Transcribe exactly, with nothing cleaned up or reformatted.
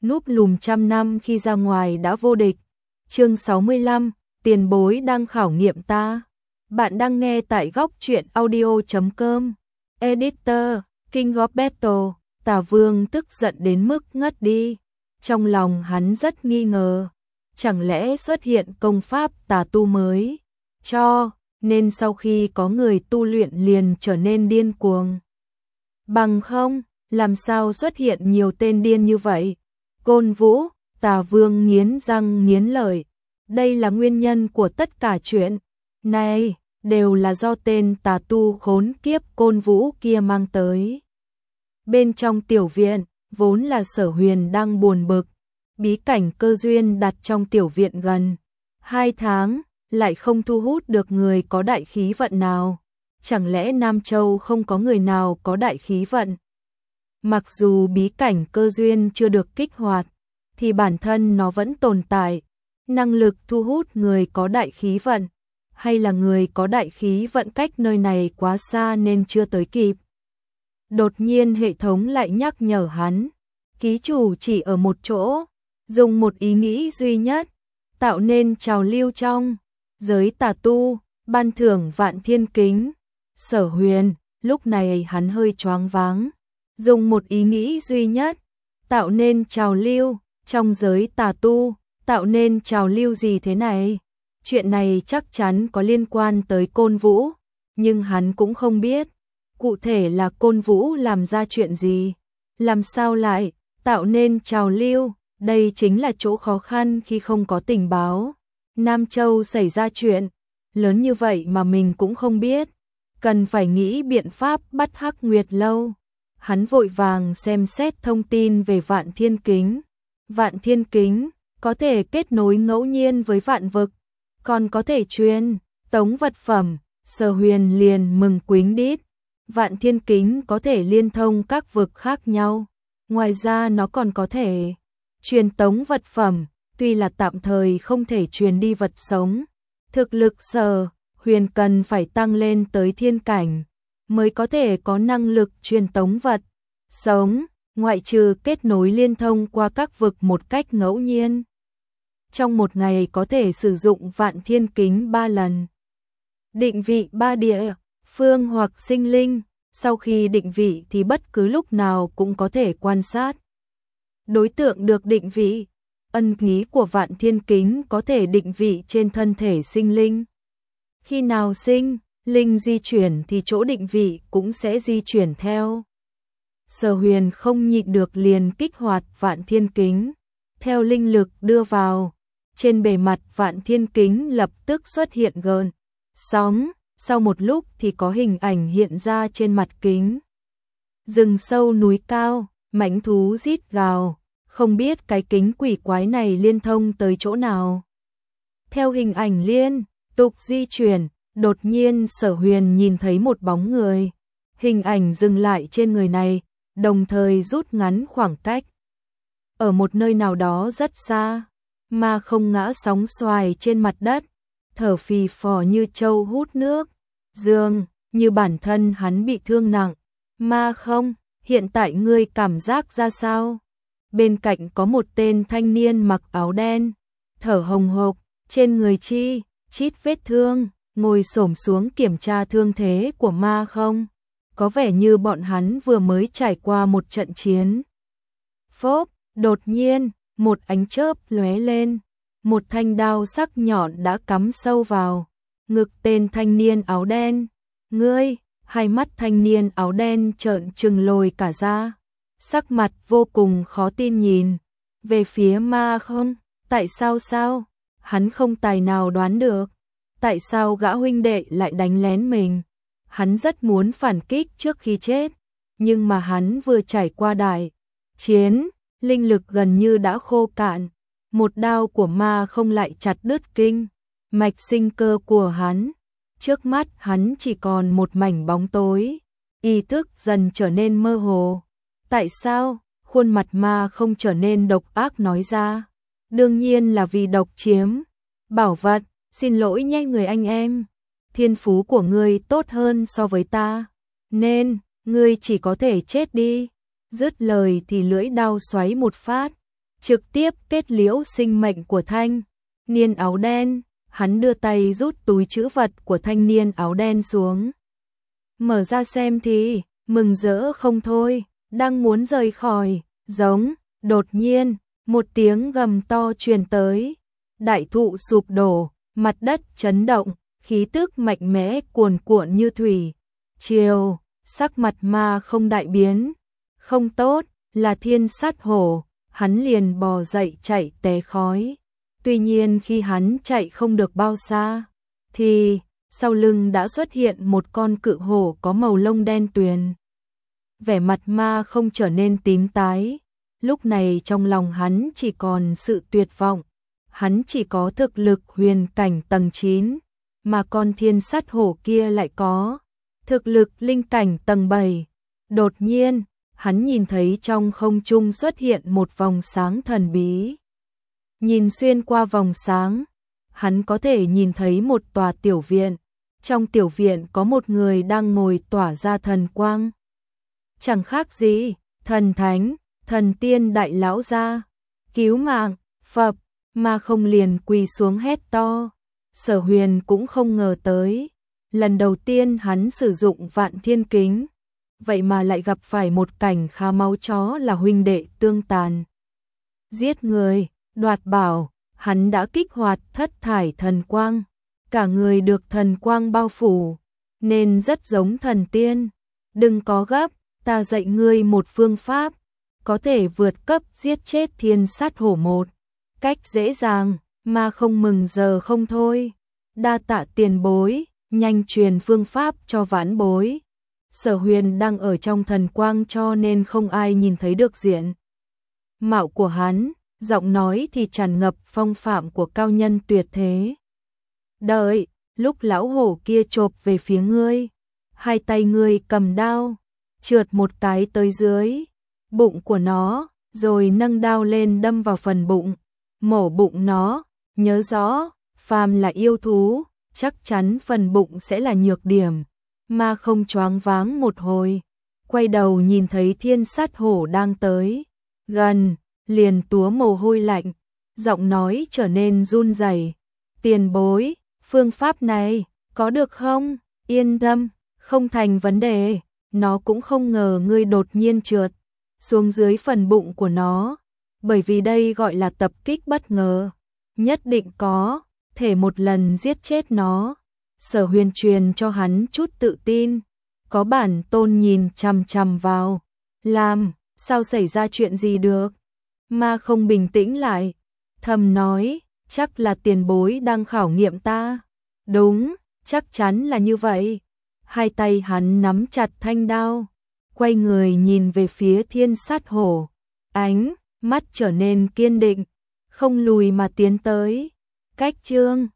núp lùm trăm năm khi ra ngoài đã vô địch. Chương sáu mươi lăm, tiền bối đang khảo nghiệm ta. Bạn đang nghe tại góc truyện audio chấm com. Editor, King of Battle. Tả Vương tức giận đến mức ngất đi. Trong lòng hắn rất nghi ngờ. Chẳng lẽ xuất hiện công pháp tà tu mới? Cho, nên sau khi có người tu luyện liền trở nên điên cuồng. Bằng không, làm sao xuất hiện nhiều tên điên như vậy? Côn Vũ, Tà Vương nghiến răng nghiến lợi. Đây là nguyên nhân của tất cả chuyện này, đều là do tên tà tu khốn kiếp Côn Vũ kia mang tới. Bên trong tiểu viện, vốn là Sở Huyền đang buồn bực. Bí cảnh cơ duyên đặt trong tiểu viện gần hai tháng, lại không thu hút được người có đại khí vận nào. Chẳng lẽ Nam Châu không có người nào có đại khí vận? Mặc dù bí cảnh cơ duyên chưa được kích hoạt, thì bản thân nó vẫn tồn tại. Năng lực thu hút người có đại khí vận, hay là người có đại khí vận cách nơi này quá xa nên chưa tới kịp. Đột nhiên hệ thống lại nhắc nhở hắn, ký chủ chỉ ở một chỗ, dùng một ý nghĩ duy nhất, tạo nên trào lưu trong giới tà tu, ban thưởng vạn thiên kính. Sở Huyền, lúc này hắn hơi choáng váng, dùng một ý nghĩ duy nhất, tạo nên trào lưu trong giới tà tu, tạo nên trào lưu gì thế này? Chuyện này chắc chắn có liên quan tới Côn Vũ, nhưng hắn cũng không biết cụ thể là Côn Vũ làm ra chuyện gì, làm sao lại tạo nên trào lưu. Đây chính là chỗ khó khăn khi không có tình báo. Nam Châu xảy ra chuyện lớn như vậy mà mình cũng không biết, cần phải nghĩ biện pháp bắt Hắc Nguyệt Lâu. Hắn vội vàng xem xét thông tin về Vạn Thiên Kính. Vạn Thiên Kính có thể kết nối ngẫu nhiên với vạn vực, còn có thể truyền tống vật phẩm. Sở Huyền liền mừng quýnh đít. Vạn Thiên Kính có thể liên thông các vực khác nhau. Ngoài ra nó còn có thể truyền tống vật phẩm, tuy là tạm thời không thể truyền đi vật sống. Thực lực Sở Huyền cần phải tăng lên tới thiên cảnh mới có thể có năng lực truyền tống vật sống, ngoại trừ kết nối liên thông qua các vực một cách ngẫu nhiên. Trong một ngày có thể sử dụng Vạn Thiên Kính ba lần. Định vị ba địa phương hoặc sinh linh, sau khi định vị thì bất cứ lúc nào cũng có thể quan sát. Đối tượng được định vị, ân ký của Vạn Thiên Kính có thể định vị trên thân thể sinh linh. Khi nào sinh linh di chuyển thì chỗ định vị cũng sẽ di chuyển theo. Sở Huyền không nhịn được liền kích hoạt Vạn Thiên Kính. Theo linh lực đưa vào, trên bề mặt Vạn Thiên Kính lập tức xuất hiện gợn sóng, sau một lúc thì có hình ảnh hiện ra trên mặt kính. Rừng sâu núi cao, mãnh thú rít gào, không biết cái kính quỷ quái này liên thông tới chỗ nào. Theo hình ảnh liên tục di chuyển, đột nhiên Sở Huyền nhìn thấy một bóng người. Hình ảnh dừng lại trên người này, đồng thời rút ngắn khoảng cách. Ở một nơi nào đó rất xa, mà không ngã sóng xoài trên mặt đất, thở phì phò như trâu hút nước, dường như bản thân hắn bị thương nặng. Mà không, hiện tại ngươi cảm giác ra sao? Bên cạnh có một tên thanh niên mặc áo đen, thở hồng hộc, trên người chi chít vết thương, ngồi xổm xuống kiểm tra thương thế của Ma Không. Có vẻ như bọn hắn vừa mới trải qua một trận chiến. Phốp, đột nhiên, một ánh chớp lóe lên, một thanh đao sắc nhọn đã cắm sâu vào ngực tên thanh niên áo đen. Ngươi, hai mắt thanh niên áo đen trợn trừng lồi cả ra, sắc mặt vô cùng khó tin nhìn về phía Ma Không. Tại sao sao? Hắn không tài nào đoán được, tại sao gã huynh đệ lại đánh lén mình. Hắn rất muốn phản kích trước khi chết, nhưng mà hắn vừa trải qua đại chiến, linh lực gần như đã khô cạn. Một đao của Ma Không lại chặt đứt kinh mạch sinh cơ của hắn. Trước mắt hắn chỉ còn một mảnh bóng tối, ý thức dần trở nên mơ hồ. Tại sao? Khuôn mặt Ma Không trở nên độc ác nói ra. Đương nhiên là vì độc chiếm bảo vật. Xin lỗi nhé người anh em, thiên phú của ngươi tốt hơn so với ta, nên ngươi chỉ có thể chết đi. Dứt lời thì lưỡi đao xoáy một phát, trực tiếp kết liễu sinh mệnh của thanh niên áo đen. Hắn đưa tay rút túi trữ vật của thanh niên áo đen xuống. Mở ra xem thì, mừng rỡ không thôi, đang muốn rời khỏi, giống, đột nhiên, một tiếng gầm to truyền tới. Đại thụ sụp đổ, mặt đất chấn động, khí tức mạnh mẽ cuồn cuộn như thủy triều, sắc mặt Ma Không đại biến. Không tốt, là thiên sát hổ, hắn liền bò dậy chạy té khói. Tuy nhiên khi hắn chạy không được bao xa, thì sau lưng đã xuất hiện một con cự hổ có màu lông đen tuyền. Vẻ mặt Ma Không trở nên tím tái, lúc này trong lòng hắn chỉ còn sự tuyệt vọng. Hắn chỉ có thực lực huyền cảnh tầng chín, mà con thiên sát hổ kia lại có thực lực linh cảnh tầng bảy. Đột nhiên, hắn nhìn thấy trong không trung xuất hiện một vòng sáng thần bí. Nhìn xuyên qua vòng sáng, hắn có thể nhìn thấy một tòa tiểu viện. Trong tiểu viện có một người đang ngồi tỏa ra thần quang. Chẳng khác gì, thần thánh, thần tiên đại lão gia. Cứu mạng, Phật, Ma Không liền quỳ xuống hét to. Sở Huyền cũng không ngờ tới. Lần đầu tiên hắn sử dụng Vạn Thiên Kính, vậy mà lại gặp phải một cảnh khá máu chó là huynh đệ tương tàn. Giết người, đoạt bảo, hắn đã kích hoạt thất thải thần quang. Cả người được thần quang bao phủ, nên rất giống thần tiên. Đừng có gấp, ta dạy ngươi một phương pháp, có thể vượt cấp giết chết thiên sát hổ một cách dễ dàng. Ma Không mừng giờ không thôi. Đa tạ tiền bối, nhanh truyền phương pháp cho vãn bối. Sở Huyền đang ở trong thần quang cho nên không ai nhìn thấy được diện mạo của hắn, giọng nói thì tràn ngập phong phạm của cao nhân tuyệt thế. Đợi, lúc lão hổ kia chộp về phía ngươi, hai tay ngươi cầm đao, trượt một cái tới dưới bụng của nó, rồi nâng đao lên đâm vào phần bụng, mổ bụng nó. Nhớ rõ, phàm là yêu thú, chắc chắn phần bụng sẽ là nhược điểm. Ma Không choáng váng một hồi, quay đầu nhìn thấy thiên sát hổ đang tới gần, liền túa mồ hôi lạnh, giọng nói trở nên run rẩy. Tiền bối, phương pháp này có được không? Yên tâm, không thành vấn đề. Nó cũng không ngờ ngươi đột nhiên trượt xuống dưới phần bụng của nó, bởi vì đây gọi là tập kích bất ngờ, nhất định có thể một lần giết chết nó. Sở Huyền truyền cho hắn chút tự tin, có bản tôn nhìn chằm chằm vào, làm sao xảy ra chuyện gì được. Ma Không bình tĩnh lại, thầm nói, chắc là tiền bối đang khảo nghiệm ta. Đúng, chắc chắn là như vậy. Hai tay hắn nắm chặt thanh đao, quay người nhìn về phía thiên sát hổ, ánh mắt trở nên kiên định, không lùi mà tiến tới. Cách chương